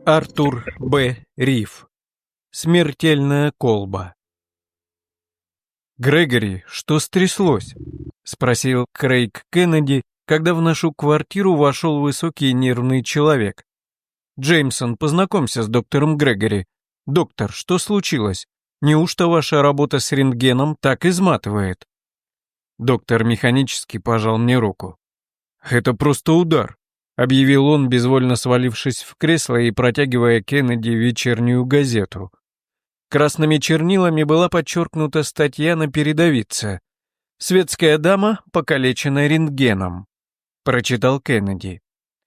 Артур Б. Риф. Смертельная колба. «Грегори, что стряслось?» — спросил Крейг Кеннеди, когда в нашу квартиру вошел высокий нервный человек. «Джеймсон, познакомься с доктором Грегори. Доктор, что случилось? Неужто ваша работа с рентгеном так изматывает?» Доктор механически пожал мне руку. «Это просто удар», — объявил он, безвольно свалившись в кресло и протягивая Кеннеди вечернюю газету. Красными чернилами была подчеркнута статья на передовице. «Светская дама, покалечена рентгеном», — прочитал Кеннеди.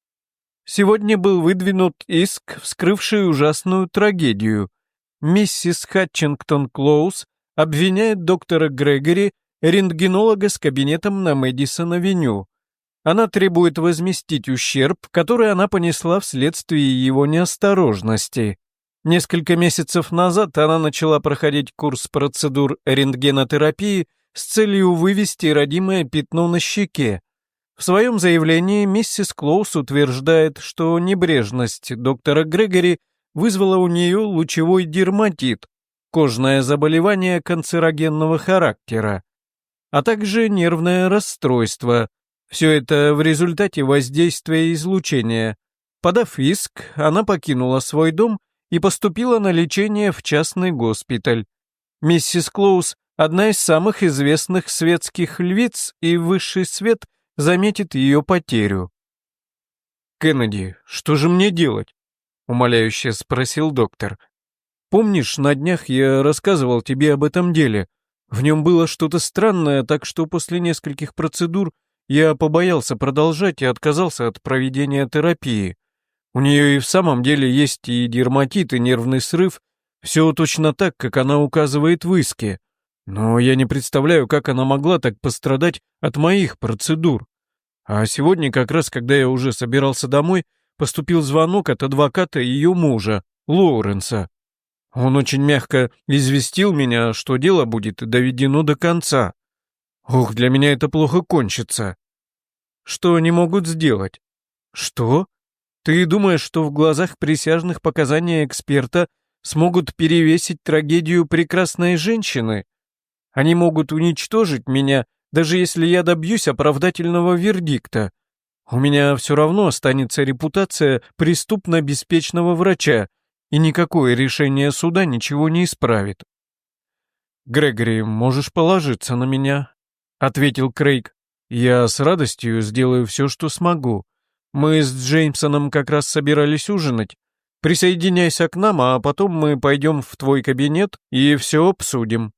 Сегодня был выдвинут иск, вскрывший ужасную трагедию. Миссис Хатчингтон Клоуз обвиняет доктора Грегори, рентгенолога с кабинетом на Мэдисон-авеню. Она требует возместить ущерб, который она понесла вследствие его неосторожности. Несколько месяцев назад она начала проходить курс процедур рентгенотерапии с целью вывести родимое пятно на щеке. В своем заявлении миссис Клоуз утверждает, что небрежность доктора Грегори вызвала у нее лучевой дерматит, кожное заболевание канцерогенного характера, а также нервное расстройство. Все это в результате воздействия излучения. Подав иск, она покинула свой дом и поступила на лечение в частный госпиталь. Миссис Клоуз – одна из самых известных светских львиц, и высший свет заметит ее потерю. «Кеннеди, что же мне делать?» – умоляюще спросил доктор. «Помнишь, на днях я рассказывал тебе об этом деле? В нем было что-то странное, так что после нескольких процедур я побоялся продолжать и отказался от проведения терапии. У нее и в самом деле есть и дерматит, и нервный срыв, все точно так, как она указывает в иске. Но я не представляю, как она могла так пострадать от моих процедур. А сегодня, как раз когда я уже собирался домой, поступил звонок от адвоката ее мужа, Лоуренса. Он очень мягко известил меня, что дело будет доведено до конца. Ох, для меня это плохо кончится. Что они могут сделать? Что? Ты думаешь, что в глазах присяжных показания эксперта смогут перевесить трагедию прекрасной женщины? Они могут уничтожить меня, даже если я добьюсь оправдательного вердикта. У меня все равно останется репутация преступно-беспечного врача, и никакое решение суда ничего не исправит. «Грегори, можешь положиться на меня», — ответил Крейг. «Я с радостью сделаю все, что смогу. Мы с Джеймсоном как раз собирались ужинать. Присоединяйся к нам, а потом мы пойдем в твой кабинет и все обсудим».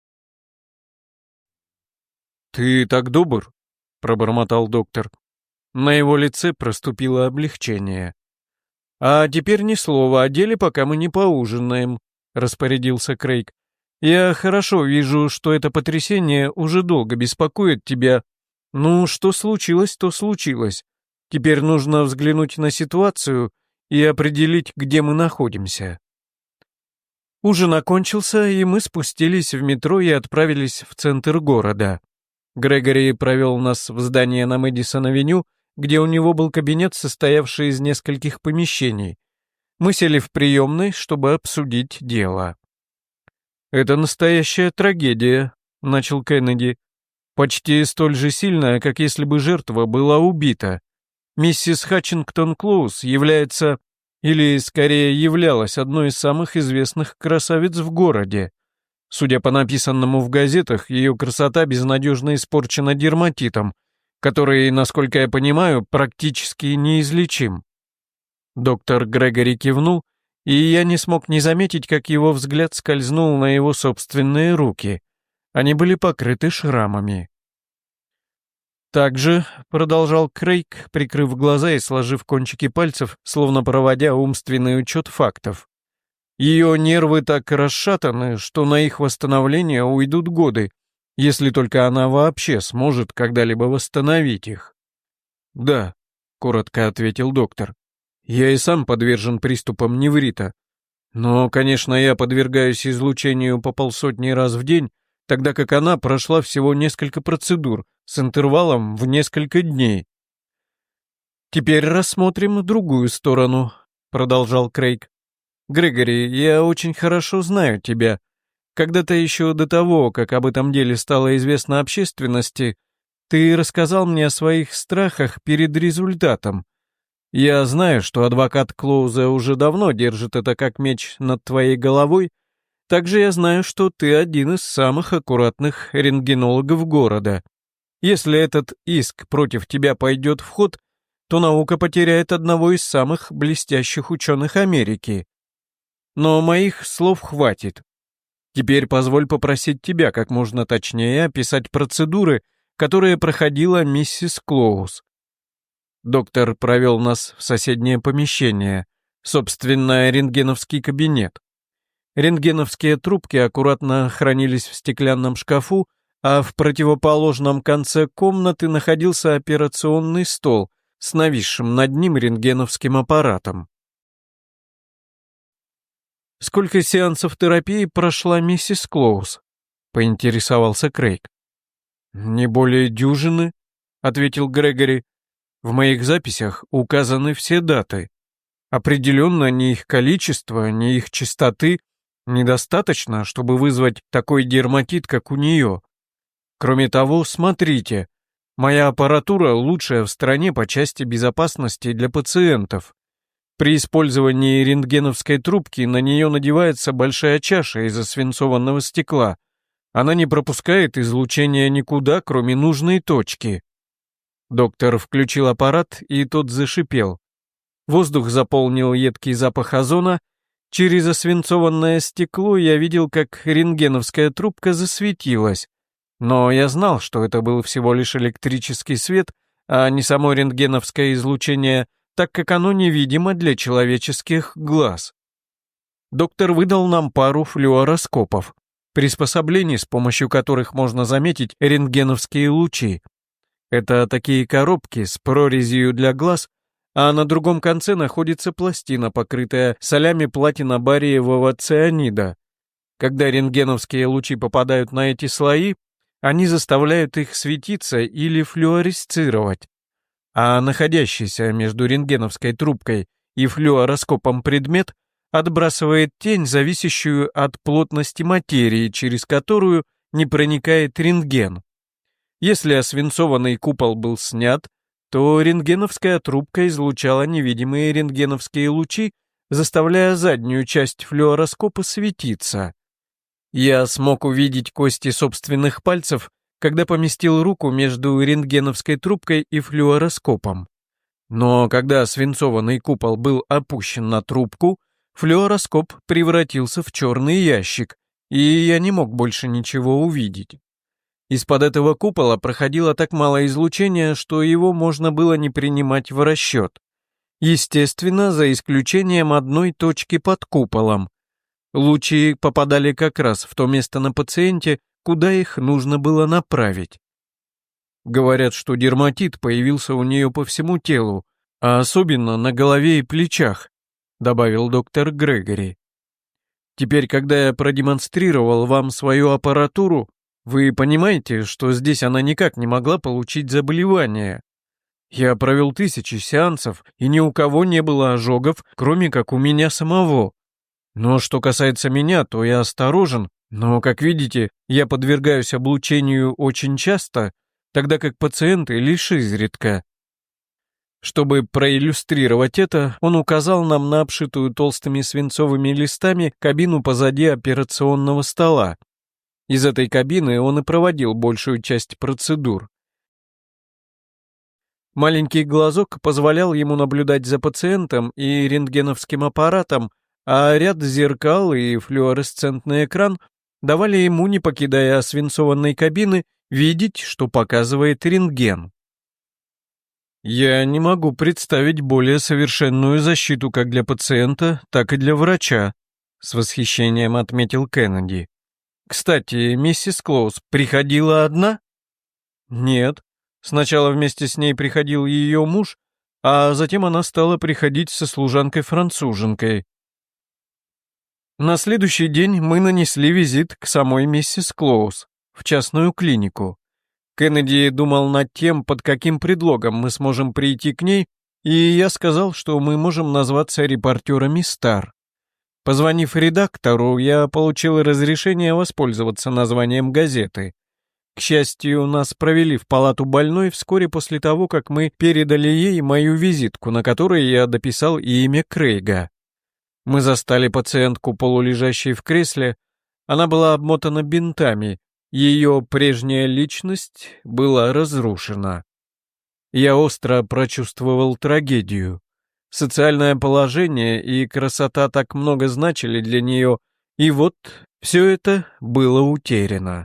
«Ты так добр», — пробормотал доктор. На его лице проступило облегчение. «А теперь ни слова о деле, пока мы не поужинаем», — распорядился Крейг. «Я хорошо вижу, что это потрясение уже долго беспокоит тебя. Ну, что случилось, то случилось. Теперь нужно взглянуть на ситуацию и определить, где мы находимся». Ужин окончился, и мы спустились в метро и отправились в центр города. Грегори провел нас в здание на Мэдисон-авеню, где у него был кабинет, состоявший из нескольких помещений. Мы сели в приемной, чтобы обсудить дело. «Это настоящая трагедия», — начал Кеннеди. «Почти столь же сильная, как если бы жертва была убита. Миссис Хатчингтон Клоуз является, или скорее являлась, одной из самых известных красавиц в городе. Судя по написанному в газетах, ее красота безнадежно испорчена дерматитом, который, насколько я понимаю, практически неизлечим». Доктор Грегори кивнул, и я не смог не заметить, как его взгляд скользнул на его собственные руки. Они были покрыты шрамами. «Также», — продолжал Крейг, прикрыв глаза и сложив кончики пальцев, словно проводя умственный учет фактов, «ее нервы так расшатаны, что на их восстановление уйдут годы, если только она вообще сможет когда-либо восстановить их». «Да», — коротко ответил доктор, — «я и сам подвержен приступам неврита. Но, конечно, я подвергаюсь излучению по 50 раз в день, тогда как она прошла всего несколько процедур с интервалом в несколько дней». «Теперь рассмотрим другую сторону», продолжал Крейг. «Грегори, я очень хорошо знаю тебя. Когда-то еще до того, как об этом деле стало известно общественности, ты рассказал мне о своих страхах перед результатом. Я знаю, что адвокат Клоуза уже давно держит это как меч над твоей головой. Также я знаю, что ты один из самых аккуратных рентгенологов города. Если этот иск против тебя пойдет в ход, то наука потеряет одного из самых блестящих ученых Америки. Но моих слов хватит. Теперь позволь попросить тебя как можно точнее описать процедуры, которые проходила миссис Клоуз. Доктор провел нас в соседнее помещение, собственно, рентгеновский кабинет. Рентгеновские трубки аккуратно хранились в стеклянном шкафу, а в противоположном конце комнаты находился операционный стол с нависшим над ним рентгеновским аппаратом. «Сколько сеансов терапии прошла миссис Клоуз?» — поинтересовался Крейг. «Не более дюжины», — ответил Грегори. «В моих записях указаны все даты. Определенно ни их количество, ни их частоты недостаточно, чтобы вызвать такой дерматит, как у нее. Кроме того, смотрите, моя аппаратура лучшая в стране по части безопасности для пациентов. При использовании рентгеновской трубки на нее надевается большая чаша из освинцованного стекла. Она не пропускает излучение никуда, кроме нужной точки». Доктор включил аппарат, и тот зашипел. Воздух заполнил едкий запах озона. Через освинцованное стекло я видел, как рентгеновская трубка засветилась. Но я знал, что это был всего лишь электрический свет, а не само рентгеновское излучение, так как оно невидимо для человеческих глаз. Доктор выдал нам пару флюороскопов, приспособлений, с помощью которых можно заметить рентгеновские лучи. Это такие коробки с прорезью для глаз, а на другом конце находится пластина, покрытая солями платинобариевого цианида. Когда рентгеновские лучи попадают на эти слои, они заставляют их светиться или флюоресцировать, а находящийся между рентгеновской трубкой и флюороскопом предмет отбрасывает тень, зависящую от плотности материи, через которую не проникает рентген. Если освинцованный купол был снят, то рентгеновская трубка излучала невидимые рентгеновские лучи, заставляя заднюю часть флюороскопа светиться. Я смог увидеть кости собственных пальцев, когда поместил руку между рентгеновской трубкой и флюороскопом. Но когда свинцованный купол был опущен на трубку, флюороскоп превратился в черный ящик, и я не мог больше ничего увидеть. Из-под этого купола проходило так мало излучения, что его можно было не принимать в расчет. Естественно, за исключением одной точки под куполом. Лучи попадали как раз в то место на пациенте, куда их нужно было направить. Говорят, что дерматит появился у нее по всему телу, а особенно на голове и плечах, добавил доктор Грегори. Теперь, когда я продемонстрировал вам свою аппаратуру, вы понимаете, что здесь она никак не могла получить заболевание. Я провел тысячи сеансов, и ни у кого не было ожогов, кроме как у меня самого. Но что касается меня, то я осторожен, но, как видите, я подвергаюсь облучению очень часто, тогда как пациенты лишь изредка. Чтобы проиллюстрировать это, он указал нам на обшитую толстыми свинцовыми листами кабину позади операционного стола. Из этой кабины он и проводил большую часть процедур. Маленький глазок позволял ему наблюдать за пациентом и рентгеновским аппаратом, а ряд зеркал и флуоресцентный экран давали ему, не покидая свинцованной кабины, видеть, что показывает рентген. «Я не могу представить более совершенную защиту как для пациента, так и для врача», с восхищением отметил Кеннеди. «Кстати, миссис Клоуз приходила одна?» «Нет. Сначала вместе с ней приходил ее муж, а затем она стала приходить со служанкой-француженкой. На следующий день мы нанесли визит к самой миссис Клоуз в частную клинику. Кеннеди думал над тем, под каким предлогом мы сможем прийти к ней, И я сказал, что мы можем назваться репортерами «Стар». Позвонив редактору, я получил разрешение воспользоваться названием газеты. К счастью, нас провели в палату больной вскоре после того, как мы передали ей мою визитку, на которой я дописал и имя Крейга. Мы застали пациентку, полулежащей в кресле. Она была обмотана бинтами. Ее прежняя личность была разрушена. Я остро прочувствовал трагедию. Социальное положение и красота так много значили для нее, и вот все это было утеряно.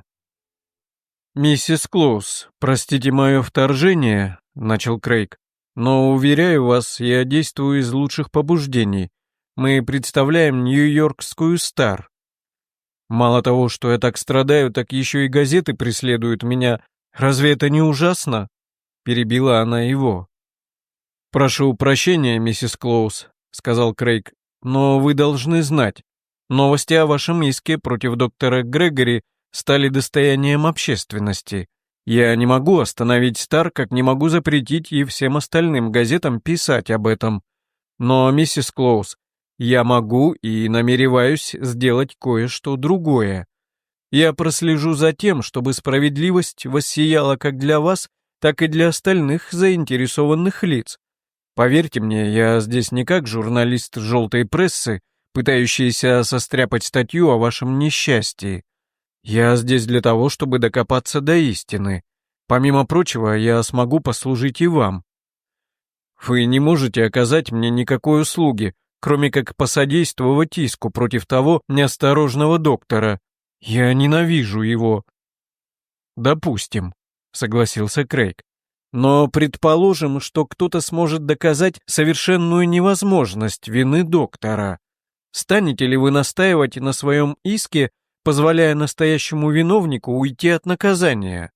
«Миссис Клоуз, простите мое вторжение», — начал Крейг, «но, уверяю вас, я действую из лучших побуждений. Мы представляем Нью-Йоркскую Стар. Мало того, что я так страдаю, так еще и газеты преследуют меня. Разве это не ужасно?» — перебила она его. «Прошу прощения, миссис Клоуз», — сказал Крейг, «но вы должны знать, новости о вашем иске против доктора Грегори стали достоянием общественности. Я не могу остановить Стар, как не могу запретить и всем остальным газетам писать об этом. Но, миссис Клоуз, я могу и намереваюсь сделать кое-что другое. Я прослежу за тем, чтобы справедливость воссияла как для вас, так и для остальных заинтересованных лиц. Поверьте мне, я здесь не как журналист желтой прессы, пытающийся состряпать статью о вашем несчастье. Я здесь для того, чтобы докопаться до истины. Помимо прочего, я смогу послужить и вам. Вы не можете оказать мне никакой услуги, кроме как посодействовать иску против того неосторожного доктора. Я ненавижу его». «Допустим», — согласился Крейг. «Но предположим, что кто-то сможет доказать совершенную невозможность вины доктора. Станете ли вы настаивать на своем иске, позволяя настоящему виновнику уйти от наказания?»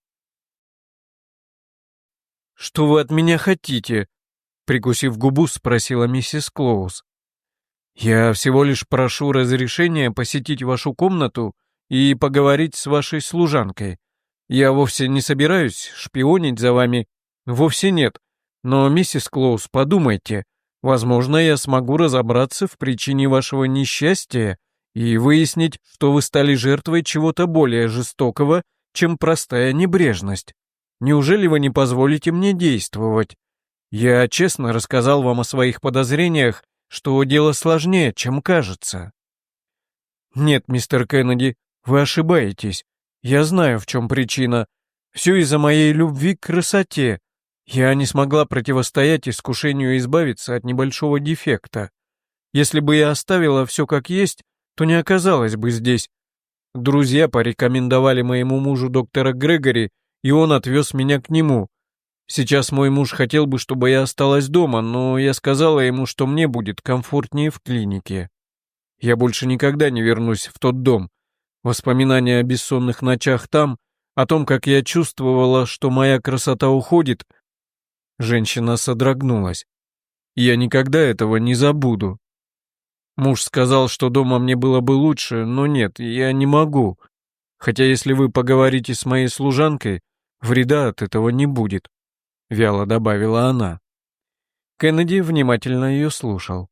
«Что вы от меня хотите?» — прикусив губу, спросила миссис Клоуз. «Я всего лишь прошу разрешения посетить вашу комнату и поговорить с вашей служанкой. Я вовсе не собираюсь шпионить за вами, вовсе нет. Но, миссис Клоуз, подумайте, возможно, я смогу разобраться в причине вашего несчастья и выяснить, что вы стали жертвой чего-то более жестокого, чем простая небрежность. Неужели вы не позволите мне действовать? Я честно рассказал вам о своих подозрениях, что дело сложнее, чем кажется». «Нет, мистер Кеннеди, вы ошибаетесь. Я знаю, в чем причина. Все из-за моей любви к красоте. Я не смогла противостоять искушению избавиться от небольшого дефекта. Если бы я оставила все как есть, то не оказалась бы здесь. Друзья порекомендовали моему мужу доктора Грегори, и он отвез меня к нему. Сейчас мой муж хотел бы, чтобы я осталась дома, но я сказала ему, что мне будет комфортнее в клинике. Я больше никогда не вернусь в тот дом. Воспоминания о бессонных ночах там, о том, как я чувствовала, что моя красота уходит...» Женщина содрогнулась. «Я никогда этого не забуду. Муж сказал, что дома мне было бы лучше, но нет, я не могу. Хотя если вы поговорите с моей служанкой, вреда от этого не будет», — вяло добавила она. Кеннеди внимательно ее слушал.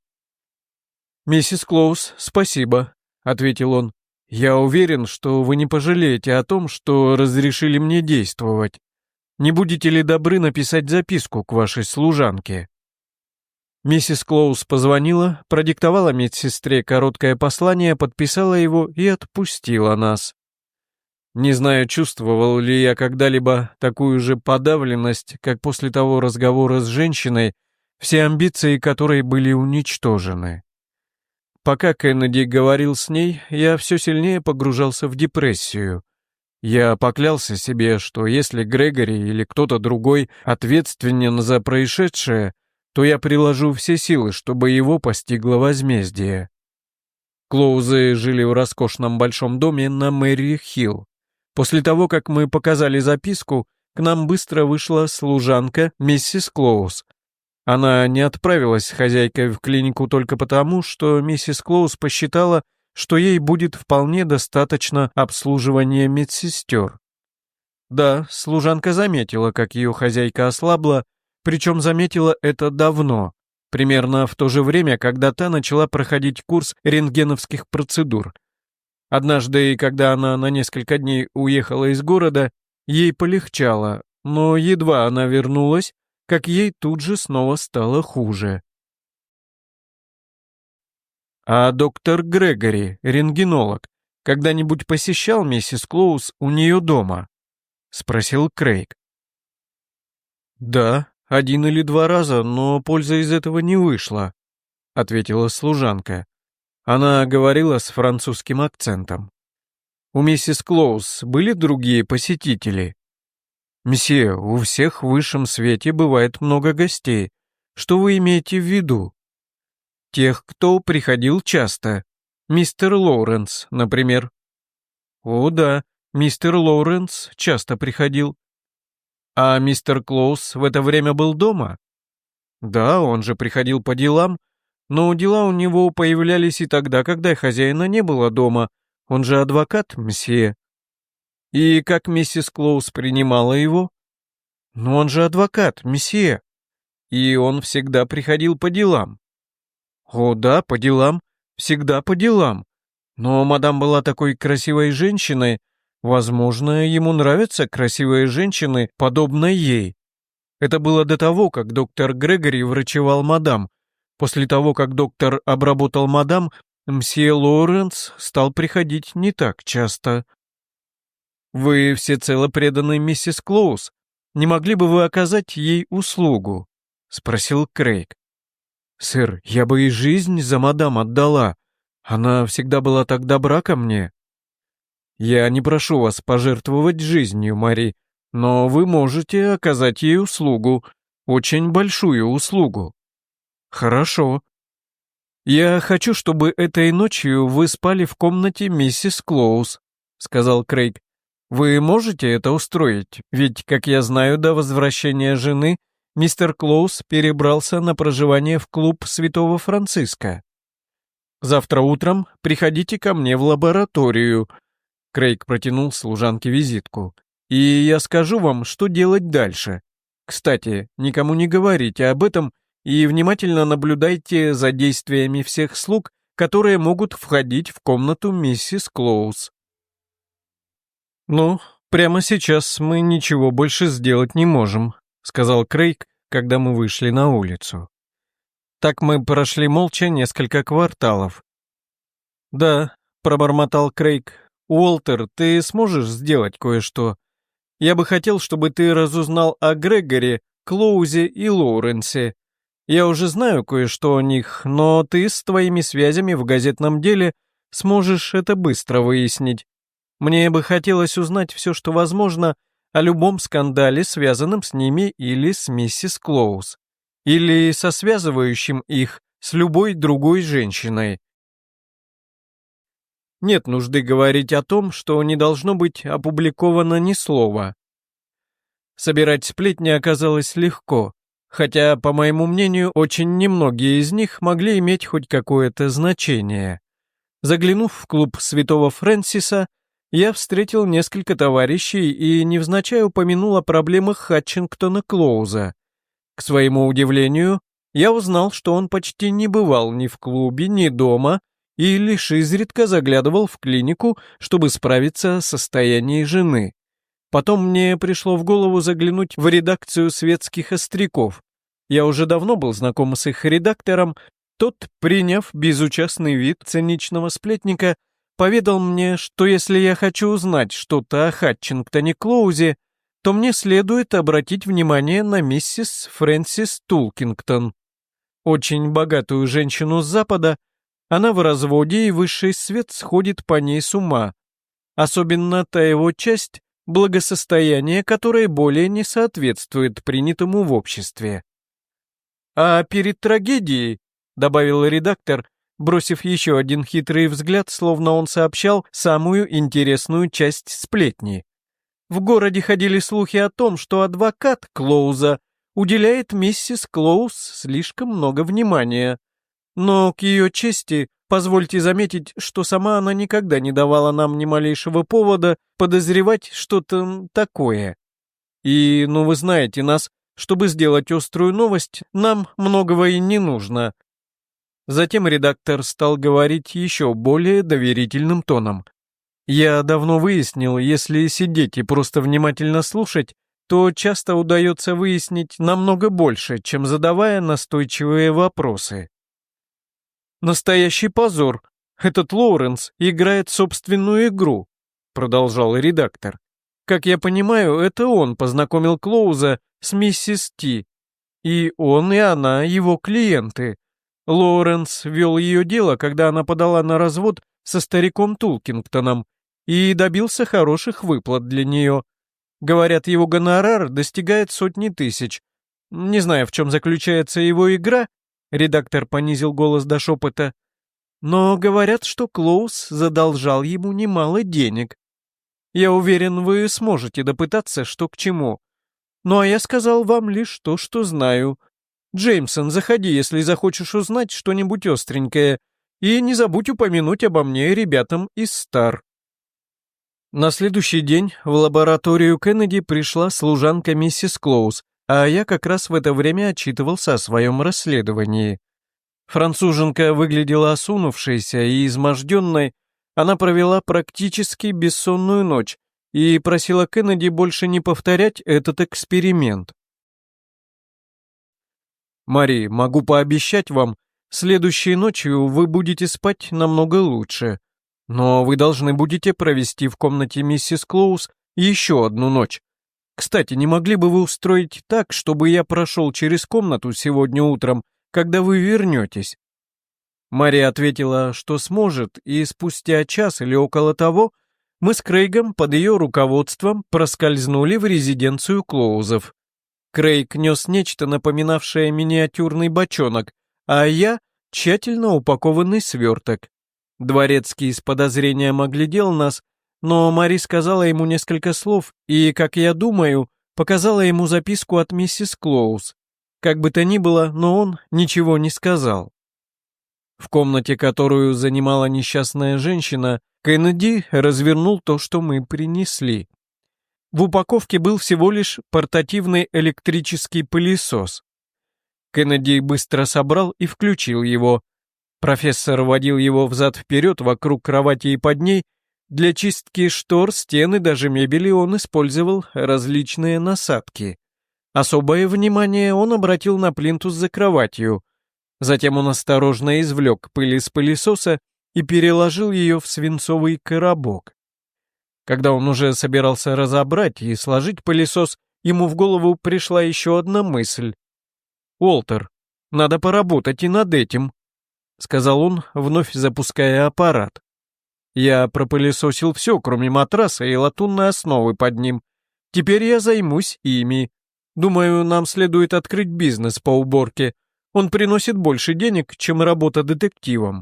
«Миссис Клоуз, спасибо», — ответил он. «Я уверен, что вы не пожалеете о том, что разрешили мне действовать. Не будете ли добры написать записку к вашей служанке?» Миссис Клоуз позвонила, продиктовала медсестре короткое послание, подписала его и отпустила нас. Не знаю, чувствовал ли я когда-либо такую же подавленность, как после того разговора с женщиной, все амбиции которой были уничтожены. Пока Кеннеди говорил с ней, я все сильнее погружался в депрессию. Я поклялся себе, что если Грегори или кто-то другой ответственен за происшедшее, то я приложу все силы, чтобы его постигло возмездие. Клоузы жили в роскошном большом доме на Мэри-Хилл. После того, как мы показали записку, к нам быстро вышла служанка миссис Клоуз. Она не отправилась с хозяйкой в клинику только потому, что миссис Клоуз посчитала, что ей будет вполне достаточно обслуживания медсестер. Да, служанка заметила, как ее хозяйка ослабла, Причем заметила это давно, примерно в то же время, когда та начала проходить курс рентгеновских процедур. Однажды, когда она на несколько дней уехала из города, ей полегчало, но едва она вернулась, как ей тут же снова стало хуже. А доктор Грегори, рентгенолог, когда-нибудь посещал миссис Клоуз у нее дома? Спросил Крейг. Да, 1 или 2 раза, но польза из этого не вышла, ответила служанка. Она говорила с французским акцентом. У миссис Клоуз были другие посетители? Месье, у всех в высшем свете бывает много гостей. Что вы имеете в виду? Тех, кто приходил часто. Мистер Лоуренс, например. О, да, мистер Лоуренс часто приходил. А мистер Клоуз в это время был дома? Да, он же приходил по делам, но дела у него появлялись и тогда, когда хозяина не было дома. Он же адвокат, мсье. И как миссис Клоуз принимала его? Но он же адвокат, месье. И он всегда приходил по делам. О, да, по делам, всегда по делам. Но мадам была такой красивой женщиной. Возможно, ему нравятся красивые женщины, подобные ей. Это было до того, как доктор Грегори врачевал мадам. После того, как доктор обработал мадам, мсье Лоуренс стал приходить не так часто. Вы всецело преданы миссис Клоуз. Не могли бы вы оказать ей услугу? Спросил Крейг. Сэр, я бы и жизнь за мадам отдала. Она всегда была так добра ко мне. Я не прошу вас пожертвовать жизнью, Мари, но вы можете оказать ей услугу, очень большую услугу. Хорошо. Я хочу, чтобы этой ночью вы спали в комнате миссис Клоуз, сказал Крейг. Вы можете это устроить? Ведь, как я знаю, до возвращения жены мистер Клоуз перебрался на проживание в клуб Святого Франциска. Завтра утром приходите ко мне в лабораторию. Крейг протянул служанке визитку. И я скажу вам, что делать дальше. Кстати, никому не говорите об этом и внимательно наблюдайте за действиями всех слуг, которые могут входить в комнату миссис Клоуз. «Ну, прямо сейчас мы ничего больше сделать не можем», сказал Крейг, когда мы вышли на улицу. Так мы прошли молча несколько кварталов. «Да», — пробормотал Крейг, — «Уолтер, ты сможешь сделать кое-что? Я бы хотел, чтобы ты разузнал о Грегоре, Клоузе и Лоуренсе. Я уже знаю кое-что о них, но ты с твоими связями в газетном деле сможешь это быстро выяснить. Мне бы хотелось узнать все, что возможно, о любом скандале, связанном с ними или с миссис Клоуз, или со связывающим их с любой другой женщиной. Нет нужды говорить о том, что не должно быть опубликовано ни слова. Собирать сплетни оказалось легко, хотя, по моему мнению, очень немногие из них могли иметь хоть какое-то значение. Заглянув в клуб Святого Фрэнсиса, я встретил несколько товарищей и невзначай упомянул о проблемах Хатчингтона Клоуза. К своему удивлению, я узнал, что он почти не бывал ни в клубе, ни дома и лишь изредка заглядывал в клинику, чтобы справиться о состоянии жены. Потом мне пришло в голову заглянуть в редакцию «Светских остряков». Я уже давно был знаком с их редактором. Тот, приняв безучастный вид циничного сплетника, поведал мне, что если я хочу узнать что-то о Хатчингтоне Клоузе, то мне следует обратить внимание на миссис Фрэнсис Тулкингтон. Очень богатую женщину с Запада, она в разводе, и высший свет сходит по ней с ума. Особенно та его часть благосостояния, которая более не соответствует принятому в обществе. А перед трагедией, добавил редактор, бросив еще один хитрый взгляд, словно он сообщал самую интересную часть сплетни. В городе ходили слухи о том, что адвокат Клоуза уделяет миссис Клоуз слишком много внимания. Но, к ее чести, позвольте заметить, что сама она никогда не давала нам ни малейшего повода подозревать что-то такое. И, ну вы знаете нас, чтобы сделать острую новость, нам многого и не нужно». Затем редактор стал говорить еще более доверительным тоном. «Я давно выяснил, если сидеть и просто внимательно слушать, то часто удается выяснить намного больше, чем задавая настойчивые вопросы. Настоящий позор. Этот Лоуренс играет собственную игру», — продолжал редактор. «Как я понимаю, это он познакомил Клоуза с миссис Ти, и он и она его клиенты. Лоуренс вел ее дело, когда она подала на развод со стариком Тулкингтоном и добился хороших выплат для нее. Говорят, его гонорар достигает 100 000. Не знаю, в чем заключается его игра», — редактор понизил голос до шепота, «но говорят, что Клоуз задолжал ему немало денег. Я уверен, вы сможете допытаться, что к чему. Ну а я сказал вам лишь то, что знаю. Джеймсон, заходи, если захочешь узнать что-нибудь остренькое, и не забудь упомянуть обо мне ребятам из Стар». На следующий день в лабораторию Кеннеди пришла служанка миссис Клоуз, а я как раз в это время отчитывался о своем расследовании. Француженка выглядела осунувшейся и изможденной, она провела практически бессонную ночь и просила Кеннеди больше не повторять этот эксперимент. «Мари, могу пообещать вам, следующей ночью вы будете спать намного лучше, но вы должны будете провести в комнате миссис Клоуз еще одну ночь. Кстати, не могли бы вы устроить так, чтобы я прошел через комнату сегодня утром, когда вы вернетесь?» Мария ответила, что сможет, и спустя час или около того мы с Крейгом под ее руководством проскользнули в резиденцию Клоузов. Крейг нес нечто напоминавшее миниатюрный бочонок, а я — тщательно упакованный сверток. Дворецкий с подозрением оглядел нас, но Мари сказала ему несколько слов и, как я думаю, показала ему записку от миссис Клоуз. Как бы то ни было, но он ничего не сказал. В комнате, которую занимала несчастная женщина, Кеннеди развернул то, что мы принесли. В упаковке был всего лишь портативный электрический пылесос. Кеннеди быстро собрал и включил его. Профессор водил его взад-вперед вокруг кровати и под ней. Для чистки штор, стен и даже мебели он использовал различные насадки. Особое внимание он обратил на плинтус за кроватью. Затем он осторожно извлек пыль из пылесоса и переложил ее в свинцовый коробок. Когда он уже собирался разобрать и сложить пылесос, ему в голову пришла еще одна мысль. «Уолтер, надо поработать и над этим», — сказал он, вновь запуская аппарат. «Я пропылесосил все, кроме матраса и латунной основы под ним. Теперь я займусь ими. Думаю, нам следует открыть бизнес по уборке. Он приносит больше денег, чем работа детективом».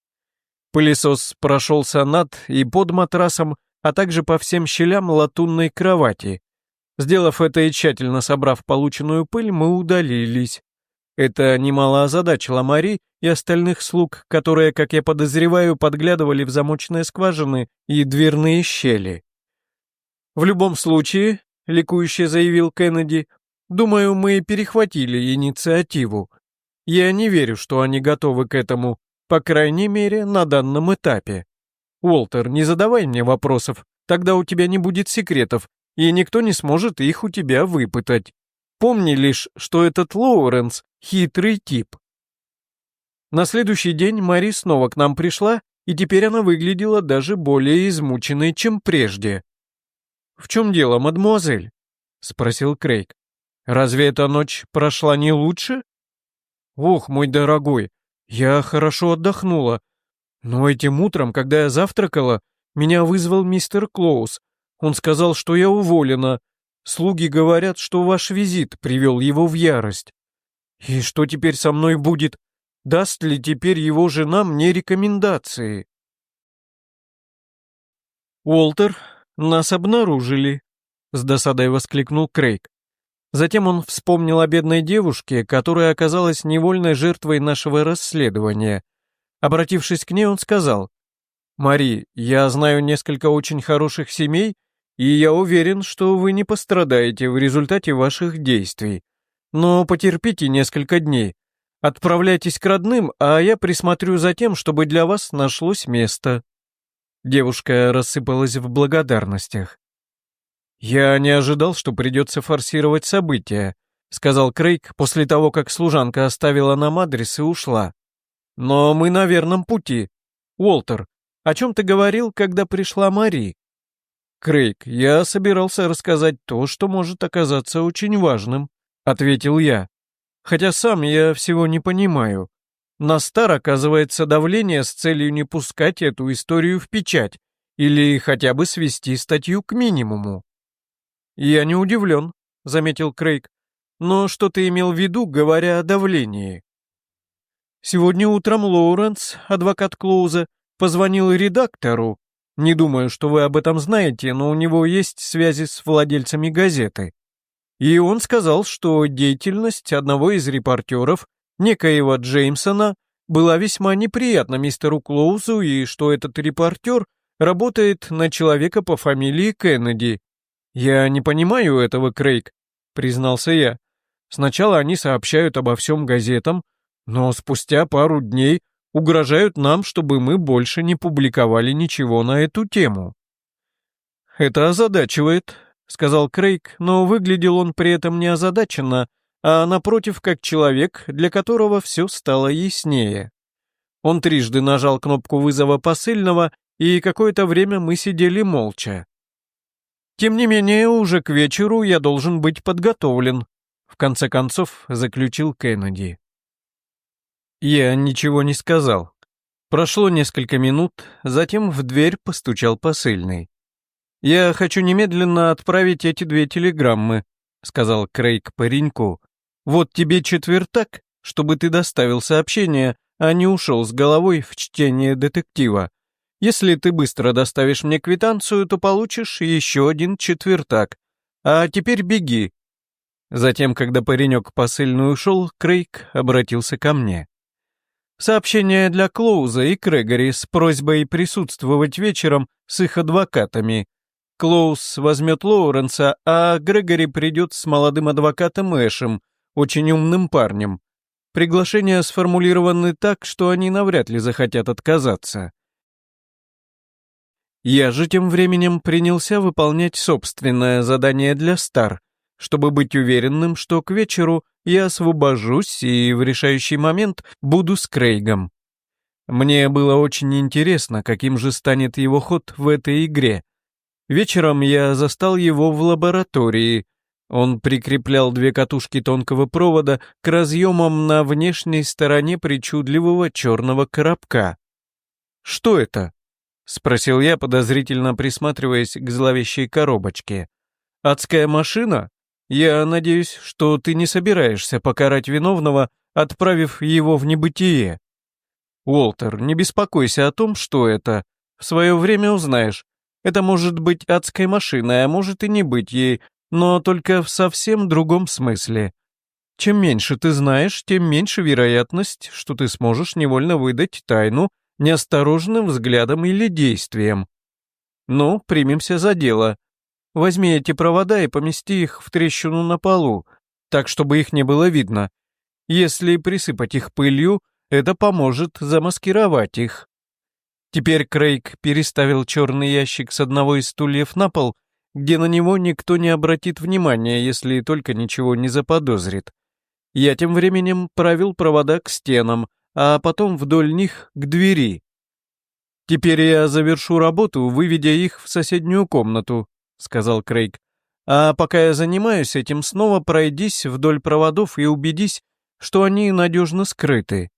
Пылесос прошелся над и под матрасом, а также по всем щелям латунной кровати. Сделав это и тщательно собрав полученную пыль, мы удалились. Это немало озадачило Мари и остальных слуг, которые, как я подозреваю, подглядывали в замочные скважины и дверные щели. «В любом случае», — ликующе заявил Кеннеди, «думаю, мы перехватили инициативу. Я не верю, что они готовы к этому, по крайней мере, на данном этапе. Уолтер, не задавай мне вопросов, тогда у тебя не будет секретов, и никто не сможет их у тебя выпытать. Помни лишь, что этот Лоуренс — хитрый тип». На следующий день Мари снова к нам пришла, и теперь она выглядела даже более измученной, чем прежде. «В чем дело, мадемуазель?» — спросил Крейг. «Разве эта ночь прошла не лучше?» «Ох, мой дорогой, я хорошо отдохнула. Но этим утром, когда я завтракала, меня вызвал мистер Клоуз. Он сказал, что я уволена. Слуги говорят, что ваш визит привел его в ярость. И что теперь со мной будет? Даст ли теперь его жена мне рекомендации?» «Уолтер, нас обнаружили», — с досадой воскликнул Крейг. Затем он вспомнил о бедной девушке, которая оказалась невольной жертвой нашего расследования. Обратившись к ней, он сказал: «Мари, я знаю несколько очень хороших семей, и я уверен, что вы не пострадаете в результате ваших действий. Но потерпите несколько дней. Отправляйтесь к родным, а я присмотрю за тем, чтобы для вас нашлось место». Девушка рассыпалась в благодарностях. «Я не ожидал, что придется форсировать события», — сказал Крейг после того, как служанка оставила нам адрес и ушла. «Но мы на верном пути. Уолтер, о чем ты говорил, когда пришла Мари?» «Крейг, я собирался рассказать то, что может оказаться очень важным», — ответил я. «Хотя сам я всего не понимаю. На Стар оказывается давление с целью не пускать эту историю в печать или хотя бы свести статью к минимуму». «Я не удивлен», — заметил Крейг. «Но что ты имел в виду, говоря о давлении?» «Сегодня утром Лоуренс, адвокат Клоуза, позвонил редактору. Не думаю, что вы об этом знаете, но у него есть связи с владельцами газеты. И он сказал, что деятельность одного из репортеров, некоего Джеймсона, была весьма неприятна мистеру Клоузу и что этот репортер работает на человека по фамилии Кеннеди. «Я не понимаю этого, Крейг», — признался я. «Сначала они сообщают обо всем газетам, но спустя пару дней угрожают нам, чтобы мы больше не публиковали ничего на эту тему». «Это озадачивает», — сказал Крейг, но выглядел он при этом не озадаченно, а напротив, как человек, для которого все стало яснее. Он трижды нажал кнопку вызова посыльного, и какое-то время мы сидели молча. «Тем не менее, уже к вечеру я должен быть подготовлен», — в конце концов заключил Кеннеди. Я ничего не сказал. Прошло несколько минут, затем в дверь постучал посыльный. «Я хочу немедленно отправить эти 2 телеграммы», — сказал Крейг пареньку. «Вот тебе четвертак, чтобы ты доставил сообщение, а не ушел с головой в чтение детектива. Если ты быстро доставишь мне квитанцию, то получишь еще 1 четвертак. А теперь беги». Затем, когда паренек посыльный ушел, Крейг обратился ко мне. «Сообщение для Клоуза и Крэгори с просьбой присутствовать вечером с их адвокатами. Клоуз возьмет Лоуренса, а Грегори придет с молодым адвокатом Эшем, очень умным парнем. Приглашения сформулированы так, что они навряд ли захотят отказаться». Я же тем временем принялся выполнять собственное задание для Стар, чтобы быть уверенным, что к вечеру я освобожусь и в решающий момент буду с Крейгом. Мне было очень интересно, каким же станет его ход в этой игре. Вечером я застал его в лаборатории. Он прикреплял 2 катушки тонкого провода к разъемам на внешней стороне причудливого черного коробка. «Что это?» — спросил я, подозрительно присматриваясь к зловещей коробочке. «Адская машина? Я надеюсь, что ты не собираешься покарать виновного, отправив его в небытие. Уолтер, не беспокойся о том, что это. В свое время узнаешь. Это может быть адской машиной, а может и не быть ей, но только в совсем другом смысле. Чем меньше ты знаешь, тем меньше вероятность, что ты сможешь невольно выдать тайну неосторожным взглядом или действием. Ну, примемся за дело. Возьми эти провода и помести их в трещину на полу, так, чтобы их не было видно. Если присыпать их пылью, это поможет замаскировать их». Теперь Крейг переставил черный ящик с одного из стульев на пол, где на него никто не обратит внимания, если только ничего не заподозрит. Я тем временем провел провода к стенам, а потом вдоль них к двери. «Теперь я завершу работу, выведя их в соседнюю комнату», — сказал Крейг. «А пока я занимаюсь этим, снова пройдись вдоль проводов и убедись, что они надежно скрыты».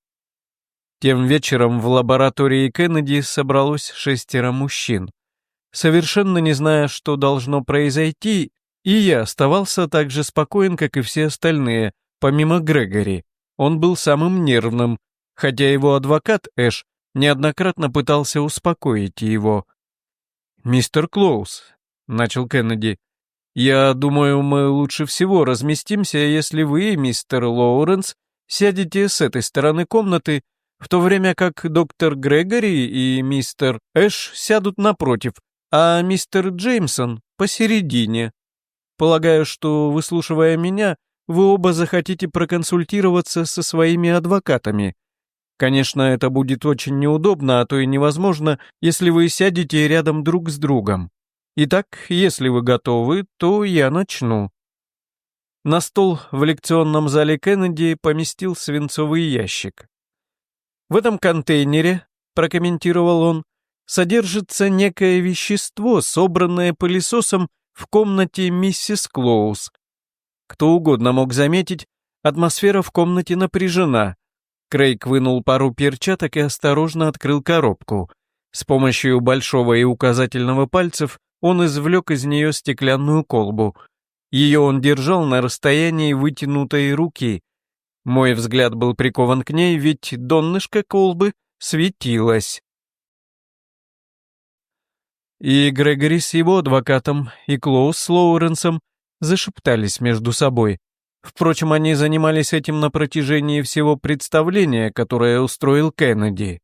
Тем вечером в лаборатории Кеннеди собралось 6 мужчин. Совершенно не зная, что должно произойти, и я оставался так же спокоен, как и все остальные, помимо Грегори. Он был самым нервным, хотя его адвокат Эш неоднократно пытался успокоить его. «Мистер Клоуз», — начал Кеннеди, — «я думаю, мы лучше всего разместимся, если вы, мистер Лоуренс, сядете с этой стороны комнаты, в то время как доктор Грегори и мистер Эш сядут напротив, а мистер Джеймсон посередине. Полагаю, что, выслушивая меня, вы оба захотите проконсультироваться со своими адвокатами. Конечно, это будет очень неудобно, а то и невозможно, если вы сядете рядом друг с другом. Итак, если вы готовы, то я начну». На стол в лекционном зале Кеннеди поместил свинцовый ящик. «В этом контейнере, — прокомментировал он, — содержится некое вещество, собранное пылесосом в комнате миссис Клоуз. Кто угодно мог заметить, атмосфера в комнате напряжена. Крейг вынул пару перчаток и осторожно открыл коробку. С помощью большого и указательного пальцев он извлек из нее стеклянную колбу. Ее он держал на расстоянии вытянутой руки. Мой взгляд был прикован к ней, ведь донышко колбы светилось. И Грегори с его адвокатом, и Клоуз с Лоуренсом зашептались между собой. Впрочем, они занимались этим на протяжении всего представления, которое устроил Кеннеди.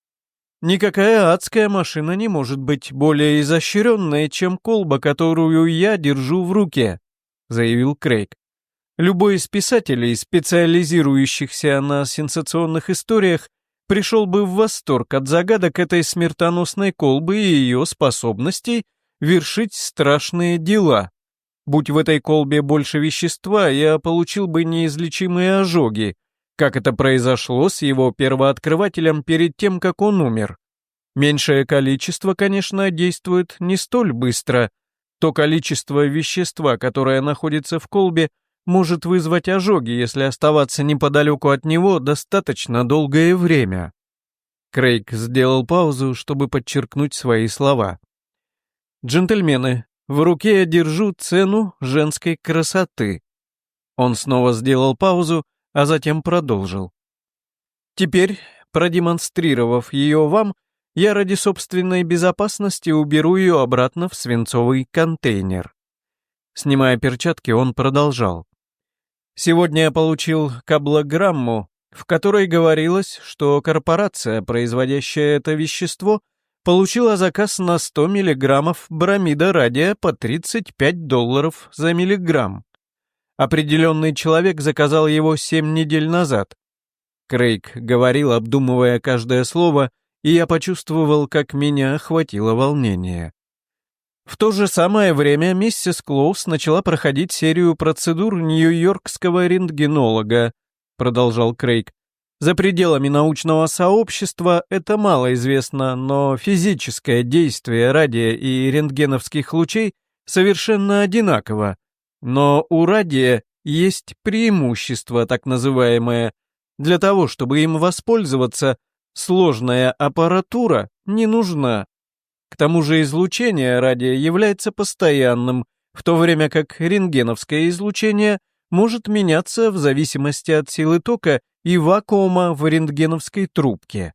«Никакая адская машина не может быть более изощренной, чем колба, которую я держу в руке», — заявил Крейг. «Любой из писателей, специализирующихся на сенсационных историях, пришел бы в восторг от загадок этой смертоносной колбы и ее способностей вершить страшные дела. Будь в этой колбе больше вещества, я получил бы неизлечимые ожоги, как это произошло с его первооткрывателем перед тем, как он умер. Меньшее количество, конечно, действует не столь быстро. То количество вещества, которое находится в колбе, может вызвать ожоги, если оставаться неподалеку от него достаточно долгое время». Крейг сделал паузу, чтобы подчеркнуть свои слова. «Джентльмены, в руке я держу цену женской красоты». Он снова сделал паузу, а затем продолжил. «Теперь, продемонстрировав ее вам, я ради собственной безопасности уберу ее обратно в свинцовый контейнер». Снимая перчатки, он продолжал. «Сегодня я получил каблограмму, в которой говорилось, что корпорация, производящая это вещество, получила заказ на 100 миллиграммов бромида радия по $35 за миллиграмм. Определенный человек заказал его 7 недель назад». Крейг говорил, обдумывая каждое слово, и я почувствовал, как меня охватило волнение. «В то же самое время миссис Клоуз начала проходить серию процедур нью-йоркского рентгенолога», — продолжал Крейг. «За пределами научного сообщества это мало известно, но физическое действие радия и рентгеновских лучей совершенно одинаково. Но у радия есть преимущество, так называемое. Для того, чтобы им воспользоваться, сложная аппаратура не нужна. К тому же излучение радия является постоянным, в то время как рентгеновское излучение может меняться в зависимости от силы тока и вакуума в рентгеновской трубке.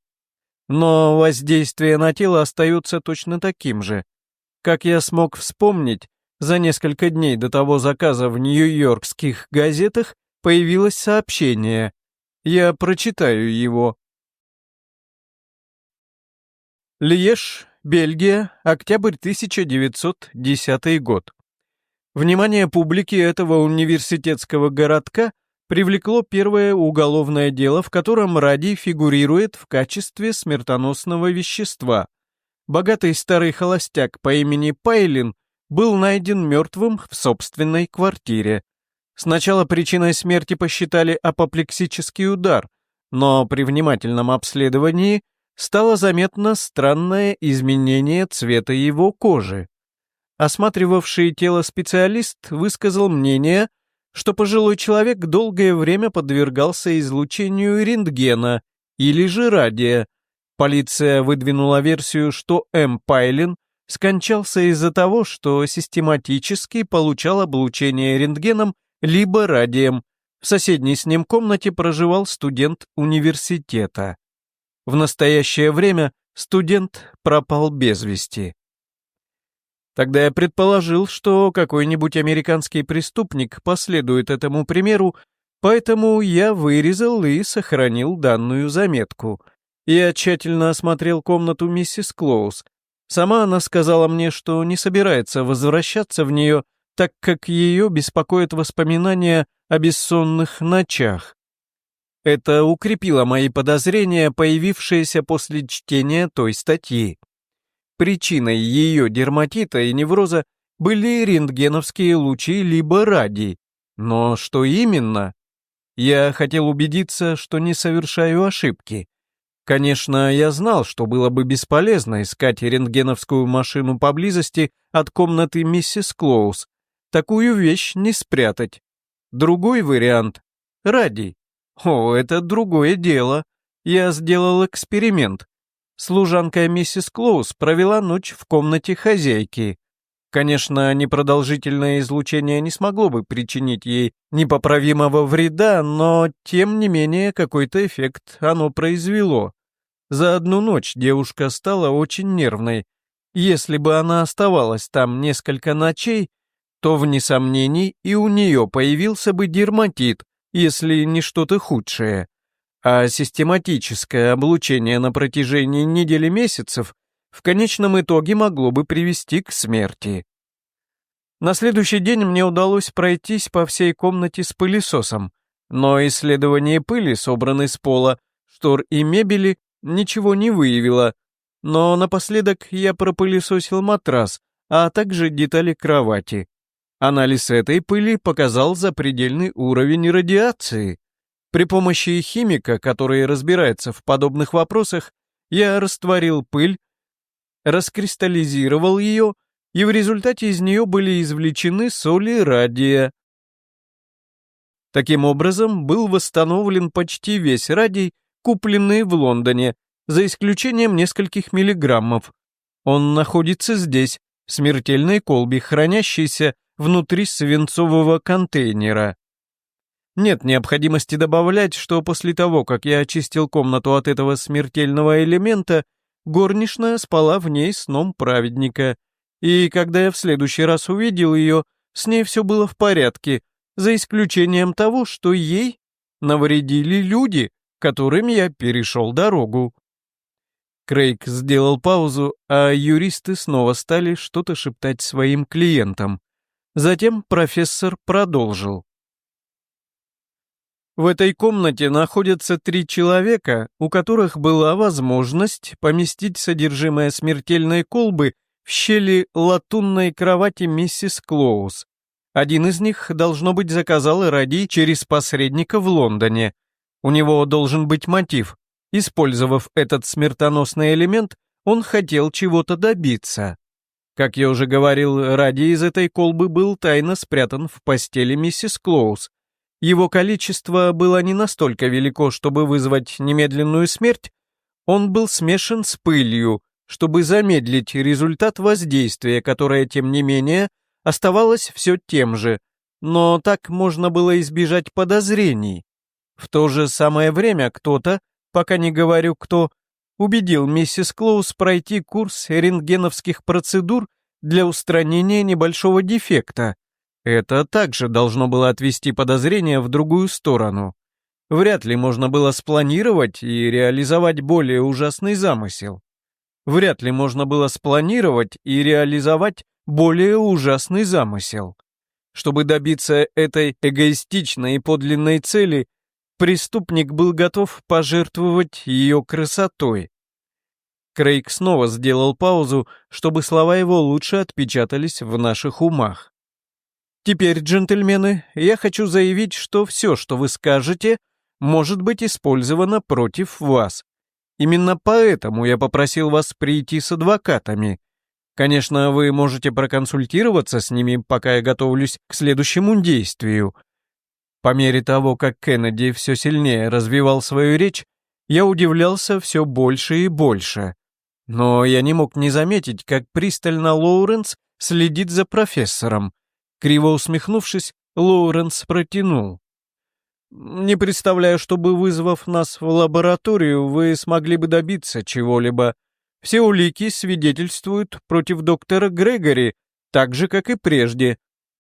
Но воздействие на тело остается точно таким же. Как я смог вспомнить, за несколько дней до того заказа в нью-йоркских газетах появилось сообщение. Я прочитаю его. Льеж, Бельгия, октябрь 1910 год. Внимание публики этого университетского городка привлекло первое уголовное дело, в котором радий фигурирует в качестве смертоносного вещества. Богатый старый холостяк по имени Пайлин был найден мертвым в собственной квартире. Сначала причиной смерти посчитали апоплексический удар, но при внимательном обследовании стало заметно странное изменение цвета его кожи. Осматривавший тело специалист высказал мнение, что пожилой человек долгое время подвергался излучению рентгена или же радия. Полиция выдвинула версию, что М. Пайлин скончался из-за того, что систематически получал облучение рентгеном либо радием. В соседней с ним комнате проживал студент университета. В настоящее время студент пропал без вести. Тогда я предположил, что какой-нибудь американский преступник последует этому примеру, поэтому я вырезал и сохранил данную заметку. Я тщательно осмотрел комнату миссис Клоуз. Сама она сказала мне, что не собирается возвращаться в нее, так как ее беспокоят воспоминания о бессонных ночах. Это укрепило мои подозрения, появившиеся после чтения той статьи. Причиной ее дерматита и невроза были рентгеновские лучи либо радий. Но что именно? Я хотел убедиться, что не совершаю ошибки. Конечно, я знал, что было бы бесполезно искать рентгеновскую машину поблизости от комнаты миссис Клоуз. Такую вещь не спрятать. Другой вариант — радий. О, это другое дело. Я сделал эксперимент. Служанка миссис Клоуз провела ночь в комнате хозяйки. Конечно, непродолжительное излучение не смогло бы причинить ей непоправимого вреда, но, тем не менее, какой-то эффект оно произвело. За одну ночь девушка стала очень нервной. Если бы она оставалась там несколько ночей, то, вне сомнений, и у нее появился бы дерматит, если не что-то худшее. А систематическое облучение на протяжении недели месяцев в конечном итоге могло бы привести к смерти. На следующий день мне удалось пройтись по всей комнате с пылесосом, но исследование пыли, собранной с пола, штор и мебели, ничего не выявило, но напоследок я пропылесосил матрас, а также детали кровати. Анализ этой пыли показал запредельный уровень радиации. При помощи химика, который разбирается в подобных вопросах, я растворил пыль, раскристаллизировал ее, и в результате из нее были извлечены соли радия. Таким образом, был восстановлен почти весь радий, купленный в Лондоне, за исключением нескольких миллиграммов. Он находится здесь, в смертельной колбе, хранящейся внутри свинцового контейнера. Нет необходимости добавлять, что после того, как я очистил комнату от этого смертельного элемента, горничная спала в ней сном праведника. И когда я в следующий раз увидел ее, с ней все было в порядке, за исключением того, что ей навредили люди, которым я перешел дорогу. Крейг сделал паузу, а юристы снова стали что-то шептать своим клиентам. Затем профессор продолжил. В этой комнате находятся 3 человека, у которых была возможность поместить содержимое смертельной колбы в щели латунной кровати миссис Клоуз. Один из них, должно быть, заказал радий через посредника в Лондоне. У него должен быть мотив. Использовав этот смертоносный элемент, он хотел чего-то добиться. Как я уже говорил, радий из этой колбы был тайно спрятан в постели миссис Клоуз. Его количество было не настолько велико, чтобы вызвать немедленную смерть. Он был смешан с пылью, чтобы замедлить результат воздействия, которое, тем не менее, оставалось все тем же, но так можно было избежать подозрений. В то же самое время кто-то, пока не говорю кто, убедил миссис Клоуз пройти курс рентгеновских процедур для устранения небольшого дефекта. Это также должно было отвести подозрения в другую сторону. Вряд ли можно было спланировать и реализовать более ужасный замысел. Вряд ли можно было спланировать и реализовать более ужасный замысел. Чтобы добиться этой эгоистичной и подлинной цели, преступник был готов пожертвовать ее красотой. Крейг снова сделал паузу, чтобы слова его лучше отпечатались в наших умах. Теперь, джентльмены, я хочу заявить, что все, что вы скажете, может быть использовано против вас. Именно поэтому я попросил вас прийти с адвокатами. Конечно, вы можете проконсультироваться с ними, пока я готовлюсь к следующему действию. По мере того, как Кеннеди все сильнее развивал свою речь, я удивлялся все больше и больше. Но я не мог не заметить, как пристально Лоуренс следит за профессором. Криво усмехнувшись, Лоуренс протянул. «Не представляю, чтобы, вызвав нас в лабораторию, вы смогли бы добиться чего-либо. Все улики свидетельствуют против доктора Грегори, так же, как и прежде.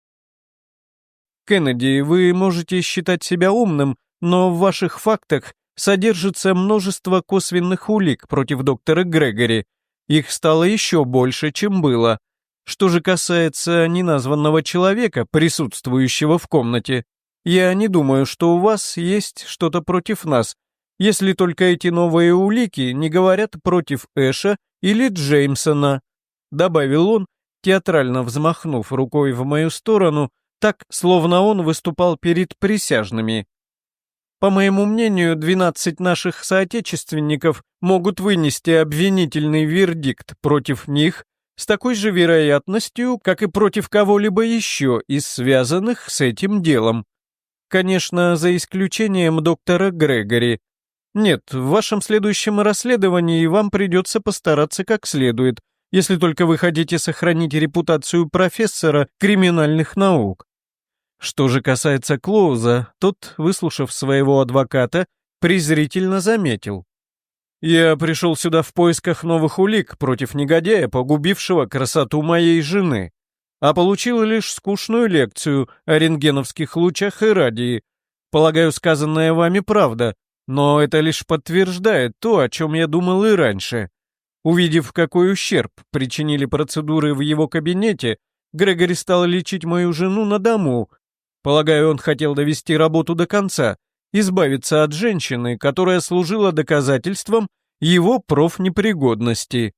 Кеннеди, вы можете считать себя умным, но в ваших фактах содержится множество косвенных улик против доктора Грегори. Их стало еще больше, чем было. Что же касается неназванного человека, присутствующего в комнате, Я не думаю, что у вас есть что-то против нас, если только эти новые улики не говорят против Эша или Джеймсона», добавил он, театрально взмахнув рукой в мою сторону, так, словно он выступал перед присяжными. «По моему мнению, 12 наших соотечественников могут вынести обвинительный вердикт против них с такой же вероятностью, как и против кого-либо еще из связанных с этим делом. Конечно, за исключением доктора Грегори. Нет, в вашем следующем расследовании вам придется постараться как следует, если только вы хотите сохранить репутацию профессора криминальных наук». Что же касается Клоуза, тот, выслушав своего адвоката, презрительно заметил: «Я пришел сюда в поисках новых улик против негодяя, погубившего красоту моей жены, а получил лишь скучную лекцию о рентгеновских лучах и радии. Полагаю, сказанное вами правда, но это лишь подтверждает то, о чем я думал и раньше. Увидев, какой ущерб причинили процедуры в его кабинете, Грегори стал лечить мою жену на дому. Полагаю, он хотел довести работу до конца, избавиться от женщины, которая служила доказательством его профнепригодности».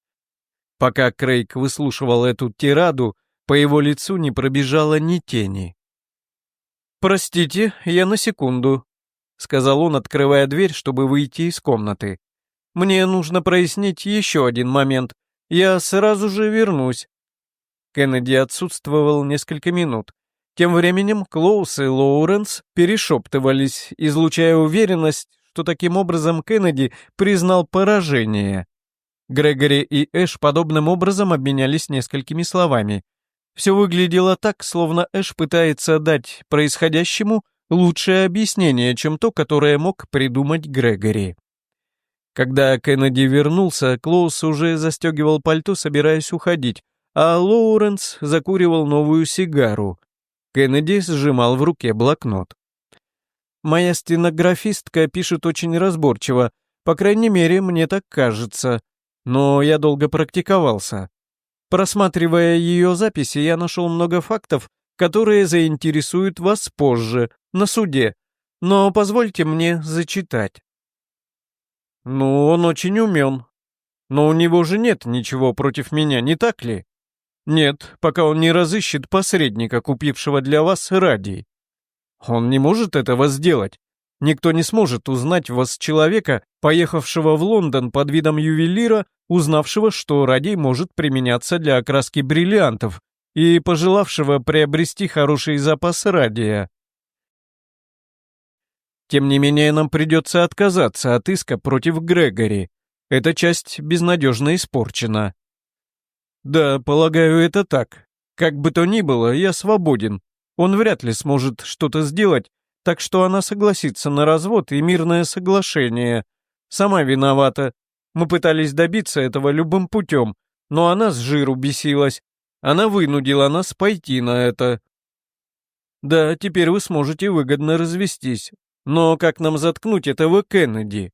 Пока Крейг выслушивал эту тираду, по его лицу не пробежало ни тени. «Простите, я на секунду», — сказал он, открывая дверь, чтобы выйти из комнаты. «Мне нужно прояснить еще один момент. Я сразу же вернусь». Кеннеди отсутствовал несколько минут. Тем временем Клоуз и Лоуренс перешептывались, излучая уверенность, что таким образом Кеннеди признал поражение. Грегори и Эш подобным образом обменялись несколькими словами. Все выглядело так, словно Эш пытается дать происходящему лучшее объяснение, чем то, которое мог придумать Грегори. Когда Кеннеди вернулся, Клоуз уже застегивал пальто, собираясь уходить, а Лоуренс закуривал новую сигару. Кеннеди сжимал в руке блокнот. «Моя стенографистка пишет очень разборчиво, по крайней мере, мне так кажется, но я долго практиковался. Просматривая ее записи, я нашел много фактов, которые заинтересуют вас позже, на суде, но позвольте мне зачитать». «Ну, он очень умен. Но у него же нет ничего против меня, не так ли? Нет, пока он не разыщет посредника, купившего для вас радий. Он не может этого сделать. Никто не сможет узнать вас человека, поехавшего в Лондон под видом ювелира, узнавшего, что радий может применяться для окраски бриллиантов, и пожелавшего приобрести хороший запас радия. Тем не менее, нам придется отказаться от иска против Грегори. Эта часть безнадежно испорчена». «Да, полагаю, это так. Как бы то ни было, я свободен. Он вряд ли сможет что-то сделать, так что она согласится на развод и мирное соглашение. Сама виновата. Мы пытались добиться этого любым путем, но она с жиру бесилась. Она вынудила нас пойти на это. Да, теперь вы сможете выгодно развестись. Но как нам заткнуть этого Кеннеди?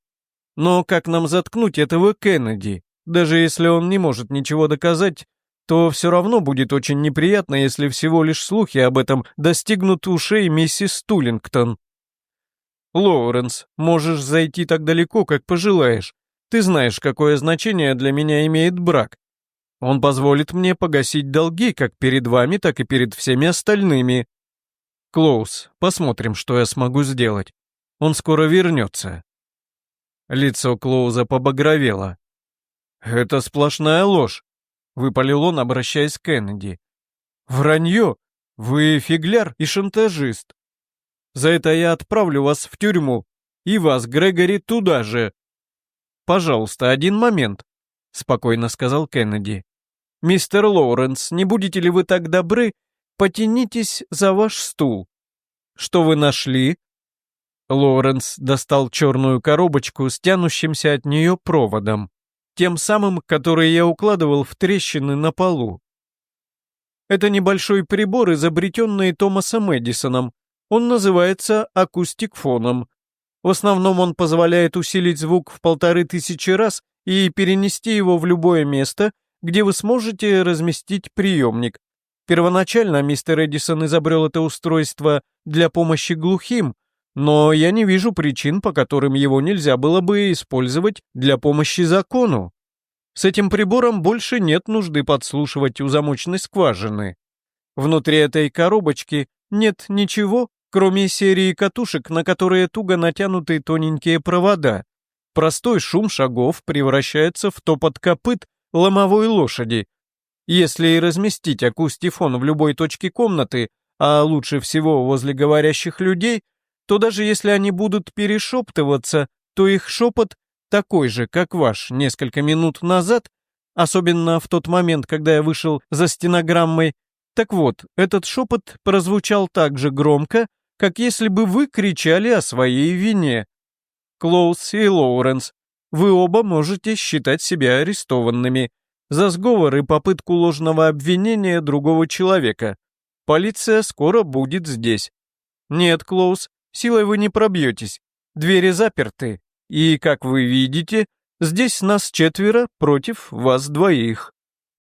Даже если он не может ничего доказать, то все равно будет очень неприятно, если всего лишь слухи об этом достигнут ушей миссис Туллингтон. Лоуренс, можешь зайти так далеко, как пожелаешь. Ты знаешь, какое значение для меня имеет брак. Он позволит мне погасить долги как перед вами, так и перед всеми остальными. Клоуз, посмотрим, что я смогу сделать. Он скоро вернется». Лицо Клоуза побагровело. «Это сплошная ложь», — выпалил он, обращаясь к Кеннеди. «Вранье! Вы фигляр и шантажист. За это я отправлю вас в тюрьму, и вас, Грегори, туда же». «Пожалуйста, один момент», — спокойно сказал Кеннеди. «Мистер Лоуренс, не будете ли вы так добры, потянитесь за ваш стул. Что вы нашли?» Лоуренс достал черную коробочку с тянущимся от нее проводом, тем самым, который я укладывал в трещины на полу. «Это небольшой прибор, изобретенный Томасом Эдисоном. Он называется акустикфоном. В основном он позволяет усилить звук в 1500 раз и перенести его в любое место, где вы сможете разместить приемник. Первоначально мистер Эдисон изобрел это устройство для помощи глухим, но я не вижу причин, по которым его нельзя было бы использовать для помощи закону. С этим прибором больше нет нужды подслушивать у замочной скважины. Внутри этой коробочки нет ничего, кроме серии катушек, на которые туго натянуты тоненькие провода. Простой шум шагов превращается в топот копыт ломовой лошади. Если и разместить акустифон в любой точке комнаты, а лучше всего возле говорящих людей, то даже если они будут перешептываться, то их шепот такой же, как ваш несколько минут назад, особенно в тот момент, когда я вышел за стенограммой. Так вот, этот шепот прозвучал так же громко, как если бы вы кричали о своей вине. Клоус и Лоуренс, вы оба можете считать себя арестованными за сговор и попытку ложного обвинения другого человека. Полиция скоро будет здесь. Нет, Клоус, силой вы не пробьетесь. Двери заперты. И, как вы видите, здесь нас 4 против вас 2.